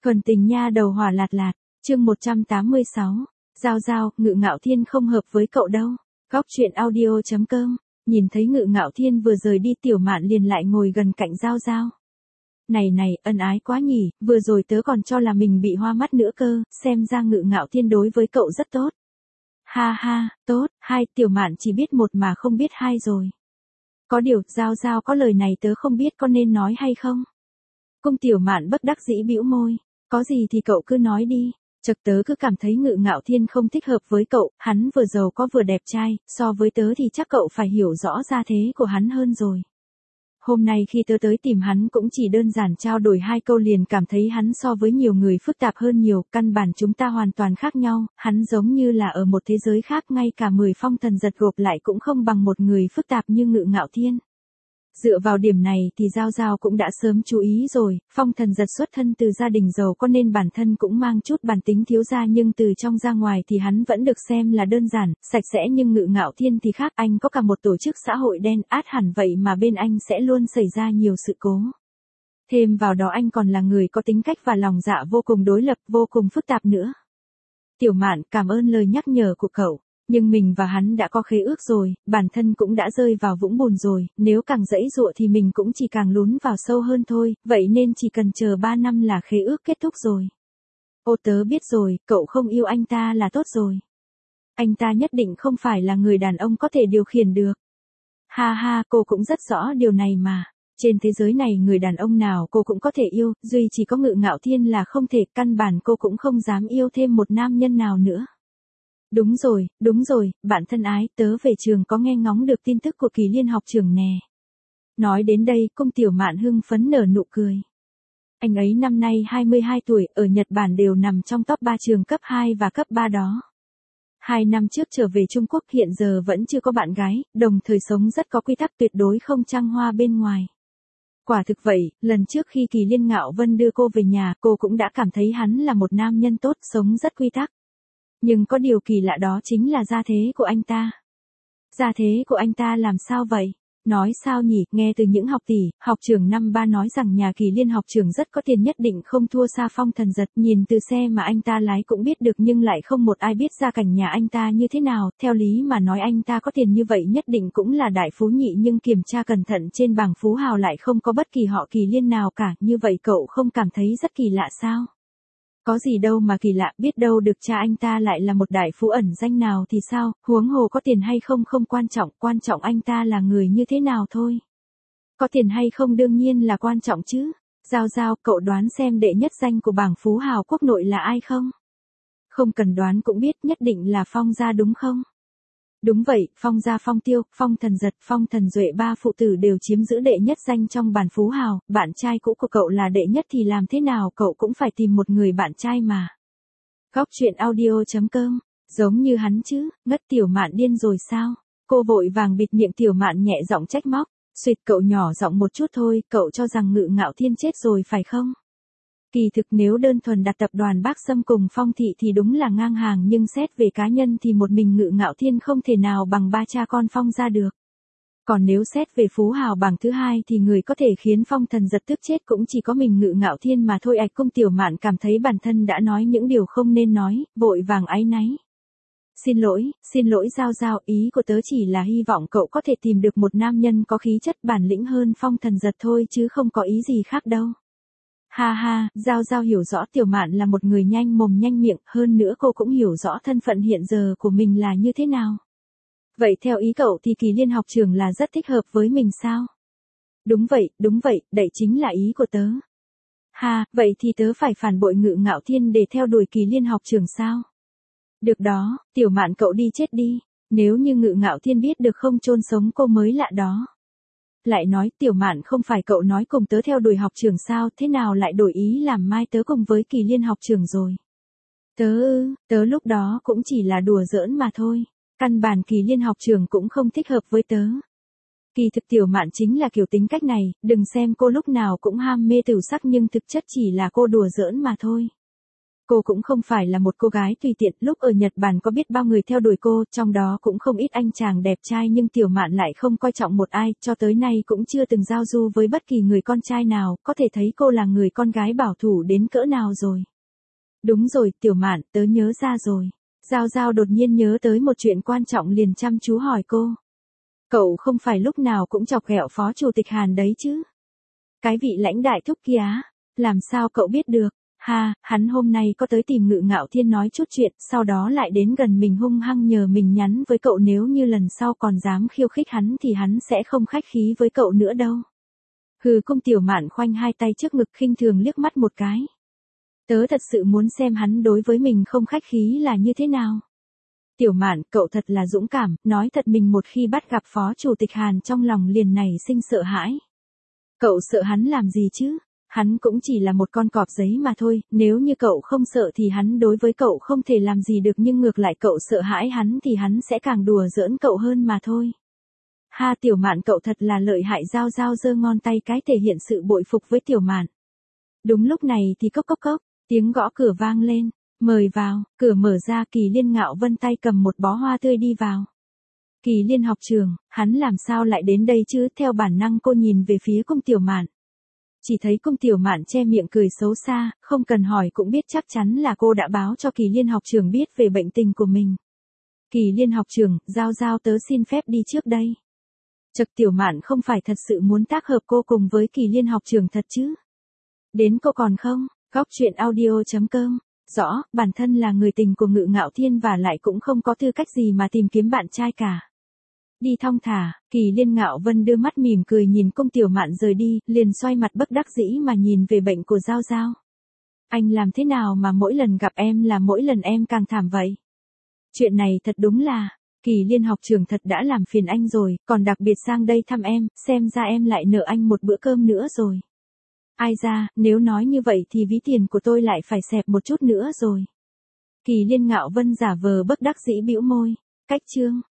Thuần tình nha đầu hỏa lạt lạt, chương 186. Giao giao, Ngự Ngạo Thiên không hợp với cậu đâu. Góc chuyện audio.com. Nhìn thấy Ngự Ngạo Thiên vừa rời đi, Tiểu Mạn liền lại ngồi gần cạnh Giao giao. Này này, ân ái quá nhỉ, vừa rồi tớ còn cho là mình bị hoa mắt nữa cơ, xem ra Ngự Ngạo Thiên đối với cậu rất tốt. Ha ha, tốt, hai, Tiểu Mạn chỉ biết một mà không biết hai rồi. Có điều, Giao giao có lời này tớ không biết có nên nói hay không. Cung Tiểu Mạn bất đắc dĩ bĩu môi, có gì thì cậu cứ nói đi, chợt tớ cứ cảm thấy Ngự Ngạo Thiên không thích hợp với cậu, hắn vừa giàu có vừa đẹp trai, so với tớ thì chắc cậu phải hiểu rõ gia thế của hắn hơn rồi. Hôm nay khi tớ tới tìm hắn cũng chỉ đơn giản trao đổi hai câu liền cảm thấy hắn so với nhiều người phức tạp hơn nhiều, căn bản chúng ta hoàn toàn khác nhau, hắn giống như là ở một thế giới khác, ngay cả 10 phong thần giật gộp lại cũng không bằng một người phức tạp như Ngự Ngạo Thiên. Dựa vào điểm này thì Giao Giao cũng đã sớm chú ý rồi, phong thần giật xuất thân từ gia đình giàu có nên bản thân cũng mang chút bản tính thiếu gia, nhưng từ trong ra ngoài thì hắn vẫn được xem là đơn giản, sạch sẽ, nhưng Ngự Ngạo Thiên thì khác, anh có cả một tổ chức xã hội đen, át hẳn vậy mà bên anh sẽ luôn xảy ra nhiều sự cố. Thêm vào đó anh còn là người có tính cách và lòng dạ vô cùng đối lập, vô cùng phức tạp nữa. Tiểu Mạn, cảm ơn lời nhắc nhở của cậu. Nhưng mình và hắn đã có khế ước rồi, bản thân cũng đã rơi vào vũng bùn rồi, nếu càng giãy giụa thì mình cũng chỉ càng lún vào sâu hơn thôi, vậy nên chỉ cần chờ 3 năm là khế ước kết thúc rồi. Ô, tớ biết rồi, cậu không yêu anh ta là tốt rồi. Anh ta nhất định không phải là người đàn ông có thể điều khiển được. Ha ha, cô cũng rất rõ điều này mà. Trên thế giới này người đàn ông nào cô cũng có thể yêu, duy chỉ có Ngự Ngạo Thiên là không thể, căn bản cô cũng không dám yêu thêm một nam nhân nào nữa. Đúng rồi, bạn thân ái, tớ về trường có nghe ngóng được tin tức của Kỳ Liên học trưởng nè. Nói đến đây, Cung Tiểu Mạn hưng phấn nở nụ cười. Anh ấy năm nay 22 tuổi, ở Nhật Bản đều nằm trong top 3 trường cấp 2 và cấp 3 đó. 2 năm trước trở về Trung Quốc, hiện giờ vẫn chưa có bạn gái, đồng thời sống rất có quy tắc, tuyệt đối không trăng hoa bên ngoài. Quả thực vậy, lần trước khi Kỳ Liên Ngạo Vân đưa cô về nhà, cô cũng đã cảm thấy hắn là một nam nhân tốt, sống rất quy tắc. Nhưng có điều kỳ lạ đó chính là gia thế của anh ta. Gia thế của anh ta làm sao vậy? Nói sao nhỉ, nghe từ những học tỷ, học trưởng năm ba nói rằng nhà Kỳ Liên học trưởng rất có tiền, nhất định không thua xa phong thần giật, nhìn từ xe mà anh ta lái cũng biết được, nhưng lại không một ai biết gia cảnh nhà anh ta như thế nào, theo lý mà nói anh ta có tiền như vậy nhất định cũng là đại phú nhị, nhưng kiểm tra cẩn thận trên bảng phú hào lại không có bất kỳ họ Kỳ Liên nào cả, như vậy cậu không cảm thấy rất kỳ lạ sao? Có gì đâu mà kỳ lạ, biết đâu được cha anh ta lại là một đại phú ẩn danh nào thì sao, huống hồ có tiền hay không không quan trọng anh ta là người như thế nào thôi. Có tiền hay không đương nhiên là quan trọng chứ. Giao giao, cậu đoán xem đệ nhất danh của bảng phú hào quốc nội là ai không? Không cần đoán cũng biết, nhất định là Phong gia đúng không? Đúng vậy, Phong gia, Phong Tiêu, Phong Thần Giật, Phong Thần Duệ, ba phụ tử đều chiếm giữ đệ nhất danh trong bản phú hào, bạn trai cũ của cậu là đệ nhất thì làm thế nào cậu cũng phải tìm một người bạn trai mà. Góc chuyện audio.com, giống như hắn chứ, ngất. Tiểu Mạn điên rồi sao? Cô vội vàng bịt miệng Tiểu Mạn, nhẹ giọng trách móc, suýt, cậu nhỏ giọng một chút thôi, cậu cho rằng Ngự Ngạo Thiên chết rồi phải không? Kỳ thực nếu đơn thuần đặt tập đoàn Bác Sâm cùng Phong Thị thì đúng là ngang hàng, nhưng xét về cá nhân thì một mình Ngự Ngạo Thiên không thể nào bằng ba cha con Phong gia được. Còn nếu xét về phú hào bảng thứ hai thì người có thể khiến Phong Thần Giật tức chết cũng chỉ có mình Ngự Ngạo Thiên mà thôi. Cung Tiểu Mạn cảm thấy bản thân đã nói những điều không nên nói, vội vàng áy náy. Xin lỗi Giao Giao, ý của tớ chỉ là hy vọng cậu có thể tìm được một nam nhân có khí chất bản lĩnh hơn Phong Thần Giật thôi, chứ không có ý gì khác đâu. Ha ha, Giao Giao hiểu rõ Tiểu Mạn là một người nhanh mồm nhanh miệng, hơn nữa cô cũng hiểu rõ thân phận hiện giờ của mình là như thế nào. Vậy theo ý cậu thì Kỳ Liên học trưởng là rất thích hợp với mình sao? Đúng vậy, đấy chính là ý của tớ. Ha, vậy thì tớ phải phản bội Ngự Ngạo Thiên để theo đuổi Kỳ Liên học trưởng sao? Được đó, Tiểu Mạn cậu đi chết đi, nếu như Ngự Ngạo Thiên biết được không chôn sống cô mới lạ đó. Lại nói, Tiểu Mạn, không phải cậu nói cùng tớ theo đuổi học trưởng sao, thế nào lại đổi ý làm mai tớ cùng với Kỳ Liên học trưởng rồi? Tớ lúc đó cũng chỉ là đùa giỡn mà thôi, căn bản Kỳ Liên học trưởng cũng không thích hợp với tớ. Kỳ thực Tiểu Mạn chính là kiểu tính cách này, đừng xem cô lúc nào cũng ham mê tửu sắc nhưng thực chất chỉ là cô đùa giỡn mà thôi. Cô cũng không phải là một cô gái tùy tiện, lúc ở Nhật Bản có biết bao người theo đuổi cô, trong đó cũng không ít anh chàng đẹp trai nhưng Tiểu Mạn lại không coi trọng một ai, cho tới nay cũng chưa từng giao du với bất kỳ người con trai nào, có thể thấy cô là người con gái bảo thủ đến cỡ nào rồi. Đúng rồi, Tiểu Mạn, tớ nhớ ra rồi. Giao Giao đột nhiên nhớ tới một chuyện quan trọng liền chăm chú hỏi cô. Cậu không phải lúc nào cũng chọc ghẹo Phó Chủ tịch Hàn đấy chứ? Cái vị lãnh đại thúc kia á, làm sao cậu biết được? Ha, hắn hôm nay có tới tìm Ngự Ngạo Thiên nói chút chuyện, sau đó lại đến gần mình hung hăng nhờ mình nhắn với cậu, nếu như lần sau còn dám khiêu khích hắn thì hắn sẽ không khách khí với cậu nữa đâu. Hừ, Cung Tiểu Mạn khoanh hai tay trước ngực khinh thường liếc mắt một cái. Tớ thật sự muốn xem hắn đối với mình không khách khí là như thế nào. Tiểu Mạn, cậu thật là dũng cảm, nói thật mình một khi bắt gặp Phó Chủ tịch Hàn trong lòng liền nảy sinh sợ hãi. Cậu sợ hắn làm gì chứ? Hắn cũng chỉ là một con cọp giấy mà thôi, nếu như cậu không sợ thì hắn đối với cậu không thể làm gì được, nhưng ngược lại cậu sợ hãi hắn thì hắn sẽ càng đùa giỡn cậu hơn mà thôi. Ha, Tiểu Mạn cậu thật là lợi hại. Giao Giao giơ ngón tay cái thể hiện sự bội phục với Tiểu Mạn. Đúng lúc này thì cốc cốc cốc, tiếng gõ cửa vang lên, mời vào, cửa mở ra, Kỳ Liên Ngạo Vân tay cầm một bó hoa tươi đi vào. Kỳ Liên học trưởng, hắn làm sao lại đến đây chứ? Theo bản năng cô nhìn về phía Cung Tiểu Mạn. Chỉ thấy Cung Tiểu Mạn che miệng cười xấu xa, không cần hỏi cũng biết chắc chắn là cô đã báo cho Kỳ Liên học trưởng biết về bệnh tình của mình. Kỳ Liên học trưởng, Giao Giao tớ xin phép đi trước đây. Chật, Tiểu Mạn không phải thật sự muốn tác hợp cô cùng với Kỳ Liên học trưởng thật chứ? Đến cô còn không? Góc truyện audio.com. Rõ, bản thân là người tình của Ngự Ngạo Thiên và lại cũng không có tư cách gì mà tìm kiếm bạn trai cả. Đi thong thả, Kỳ Liên Ngạo Vân đưa mắt mỉm cười nhìn Cung Tiểu Mạn rời đi, liền xoay mặt bất đắc dĩ mà nhìn về bệnh của Giao Giao. Anh làm thế nào mà mỗi lần gặp em là mỗi lần em càng thảm vậy? Chuyện này thật đúng là, Kỳ Liên học trưởng thật đã làm phiền anh rồi, còn đặc biệt sang đây thăm em, xem ra em lại nợ anh một bữa cơm nữa rồi. Ai ra, nếu nói như vậy thì ví tiền của tôi lại phải xẹp một chút nữa rồi. Kỳ Liên Ngạo Vân giả vờ bất đắc dĩ bĩu môi. Cách chương